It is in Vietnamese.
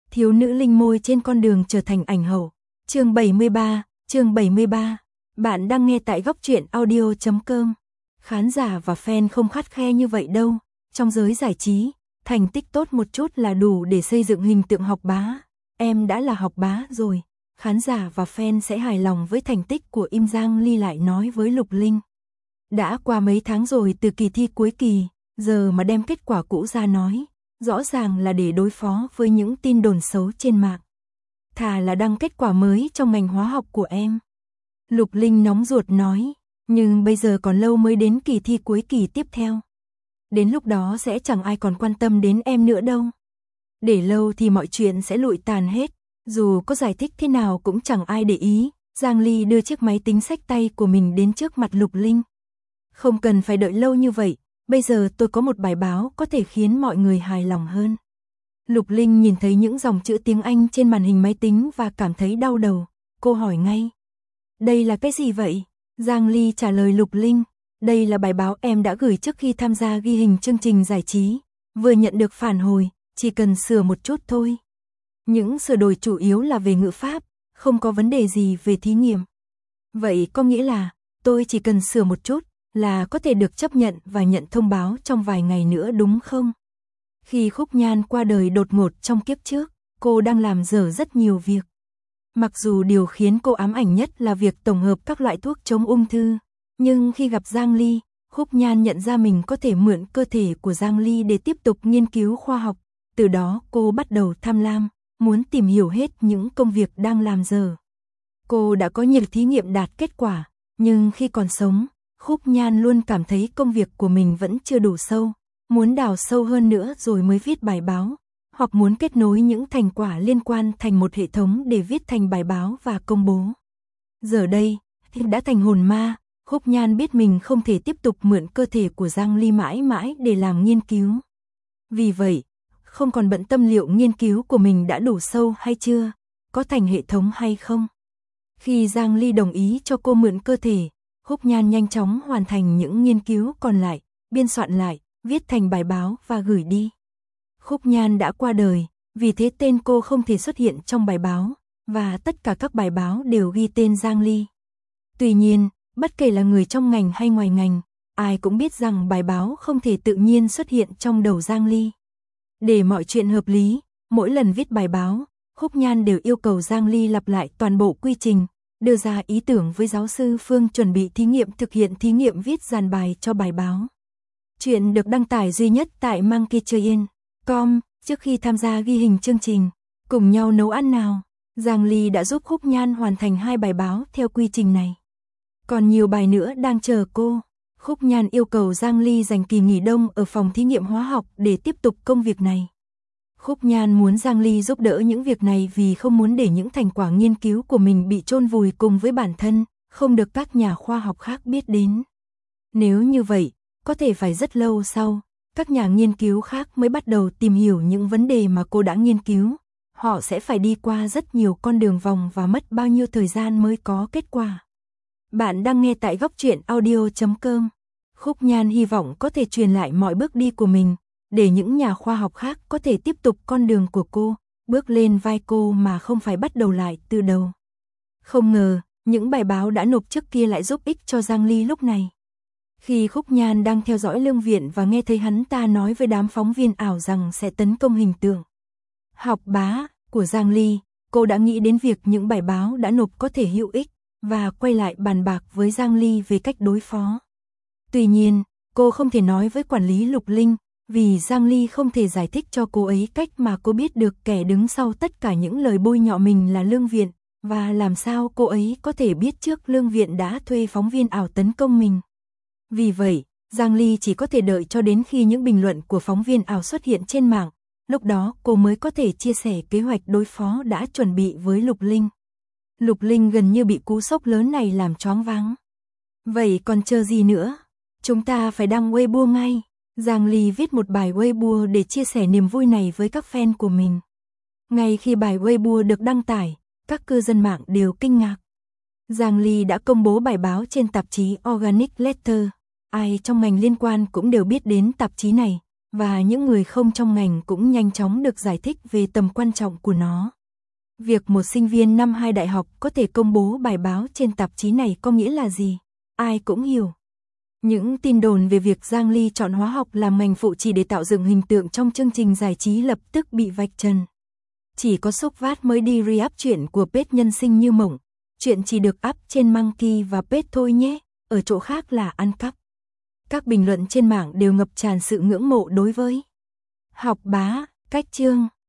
Thiếu nữ linh môi trên con đường trở thành ảnh hậu. Chương 73. Bạn đang nghe tại góc truyện audio.com. Khán giả và fan không khắt khe như vậy đâu. Trong giới giải trí, thành tích tốt một chút là đủ để xây dựng hình tượng học bá. Em đã là học bá rồi. Khán giả và fan sẽ hài lòng với thành tích của Im Giang Ly lại nói với Lục Linh. Đã qua mấy tháng rồi từ kỳ thi cuối kỳ, giờ mà đem kết quả cũ ra nói, rõ ràng là để đối phó với những tin đồn xấu trên mạng. Thà là đăng kết quả mới trong ngành hóa học của em. Lục Linh nóng ruột nói, nhưng bây giờ còn lâu mới đến kỳ thi cuối kỳ tiếp theo. Đến lúc đó sẽ chẳng ai còn quan tâm đến em nữa đâu. Để lâu thì mọi chuyện sẽ lụi tàn hết, dù có giải thích thế nào cũng chẳng ai để ý. Giang Ly đưa chiếc máy tính xách tay của mình đến trước mặt Lục Linh. Không cần phải đợi lâu như vậy, bây giờ tôi có một bài báo có thể khiến mọi người hài lòng hơn. Lục Linh nhìn thấy những dòng chữ tiếng Anh trên màn hình máy tính và cảm thấy đau đầu. Cô hỏi ngay. Đây là cái gì vậy? Giang Ly trả lời Lục Linh. Đây là bài báo em đã gửi trước khi tham gia ghi hình chương trình giải trí. Vừa nhận được phản hồi, chỉ cần sửa một chút thôi. Những sửa đổi chủ yếu là về ngữ pháp, không có vấn đề gì về thí nghiệm. Vậy có nghĩa là, tôi chỉ cần sửa một chút là có thể được chấp nhận và nhận thông báo trong vài ngày nữa đúng không? Khi Khúc Nhan qua đời đột ngột trong kiếp trước, cô đang làm dở rất nhiều việc. Mặc dù điều khiến cô ám ảnh nhất là việc tổng hợp các loại thuốc chống ung thư, nhưng khi gặp Giang Ly, Khúc Nhan nhận ra mình có thể mượn cơ thể của Giang Ly để tiếp tục nghiên cứu khoa học. Từ đó cô bắt đầu tham lam, muốn tìm hiểu hết những công việc đang làm dở. Cô đã có nhiều thí nghiệm đạt kết quả, nhưng khi còn sống, Khúc Nhan luôn cảm thấy công việc của mình vẫn chưa đủ sâu, muốn đào sâu hơn nữa rồi mới viết bài báo, hoặc muốn kết nối những thành quả liên quan thành một hệ thống để viết thành bài báo và công bố. Giờ đây, thì đã thành hồn ma, Khúc Nhan biết mình không thể tiếp tục mượn cơ thể của Giang Ly mãi mãi để làm nghiên cứu. Vì vậy, không còn bận tâm liệu nghiên cứu của mình đã đủ sâu hay chưa, có thành hệ thống hay không. Khi Giang Ly đồng ý cho cô mượn cơ thể, Khúc Nhan nhanh chóng hoàn thành những nghiên cứu còn lại, biên soạn lại, viết thành bài báo và gửi đi. Khúc Nhan đã qua đời, vì thế tên cô không thể xuất hiện trong bài báo, và tất cả các bài báo đều ghi tên Giang Ly. Tuy nhiên, bất kể là người trong ngành hay ngoài ngành, ai cũng biết rằng bài báo không thể tự nhiên xuất hiện trong đầu Giang Ly. Để mọi chuyện hợp lý, mỗi lần viết bài báo, Khúc Nhan đều yêu cầu Giang Ly lặp lại toàn bộ quy trình, đưa ra ý tưởng với giáo sư Phương chuẩn bị thí nghiệm thực hiện thí nghiệm viết dàn bài cho bài báo. Chuyện được đăng tải duy nhất tại Monkeytrain.com. Trước khi tham gia ghi hình chương trình, cùng nhau nấu ăn nào, Giang Ly đã giúp Khúc Nhan hoàn thành 2 bài báo theo quy trình này. Còn nhiều bài nữa đang chờ cô. Khúc Nhan yêu cầu Giang Ly dành kỳ nghỉ đông ở phòng thí nghiệm hóa học để tiếp tục công việc này. Khúc Nhan muốn Giang Ly giúp đỡ những việc này vì không muốn để những thành quả nghiên cứu của mình bị chôn vùi cùng với bản thân, không được các nhà khoa học khác biết đến. Nếu như vậy, có thể phải rất lâu sau, các nhà nghiên cứu khác mới bắt đầu tìm hiểu những vấn đề mà cô đã nghiên cứu. Họ sẽ phải đi qua rất nhiều con đường vòng và mất bao nhiêu thời gian mới có kết quả. Bạn đang nghe tại góc truyện audio.com. Khúc Nhan hy vọng có thể truyền lại mọi bước đi của mình, để những nhà khoa học khác có thể tiếp tục con đường của cô, bước lên vai cô mà không phải bắt đầu lại từ đầu. Không ngờ, những bài báo đã nộp trước kia lại giúp ích cho Giang Ly lúc này. Khi Khúc Nhan đang theo dõi Lương Viện và nghe thấy hắn ta nói với đám phóng viên ảo rằng sẽ tấn công hình tượng học bá của Giang Ly, cô đã nghĩ đến việc những bài báo đã nộp có thể hữu ích, và quay lại bàn bạc với Giang Ly về cách đối phó. Tuy nhiên, cô không thể nói với quản lý Lục Linh, vì Giang Ly không thể giải thích cho cô ấy cách mà cô biết được kẻ đứng sau tất cả những lời bôi nhọ mình là Lương Viện, và làm sao cô ấy có thể biết trước Lương Viện đã thuê phóng viên ảo tấn công mình. Vì vậy, Giang Ly chỉ có thể đợi cho đến khi những bình luận của phóng viên ảo xuất hiện trên mạng, lúc đó cô mới có thể chia sẻ kế hoạch đối phó đã chuẩn bị với Lục Linh. Lục Linh gần như bị cú sốc lớn này làm choáng váng. Vậy còn chờ gì nữa? Chúng ta phải đăng Weibo ngay. Giang Ly viết một bài Weibo để chia sẻ niềm vui này với các fan của mình. Ngay khi bài Weibo được đăng tải, các cư dân mạng đều kinh ngạc. Giang Ly đã công bố bài báo trên tạp chí Organic Letter. Ai trong ngành liên quan cũng đều biết đến tạp chí này. và những người không trong ngành cũng nhanh chóng được giải thích về tầm quan trọng của nó. Việc một sinh viên năm 2 đại học có thể công bố bài báo trên tạp chí này có nghĩa là gì? Ai cũng hiểu. Những tin đồn về việc Giang Ly chọn hóa học làm ngành phụ chỉ để tạo dựng hình tượng trong chương trình giải trí lập tức bị vạch trần. Chỉ có Sốc Vát mới đi re-up chuyện của Page nhân sinh như mộng. Chuyện chỉ được up trên Monkey và Page thôi nhé, ở chỗ khác là ăn cắp. Các bình luận trên mạng đều ngập tràn sự ngưỡng mộ đối với Học Bá, Cách Chương.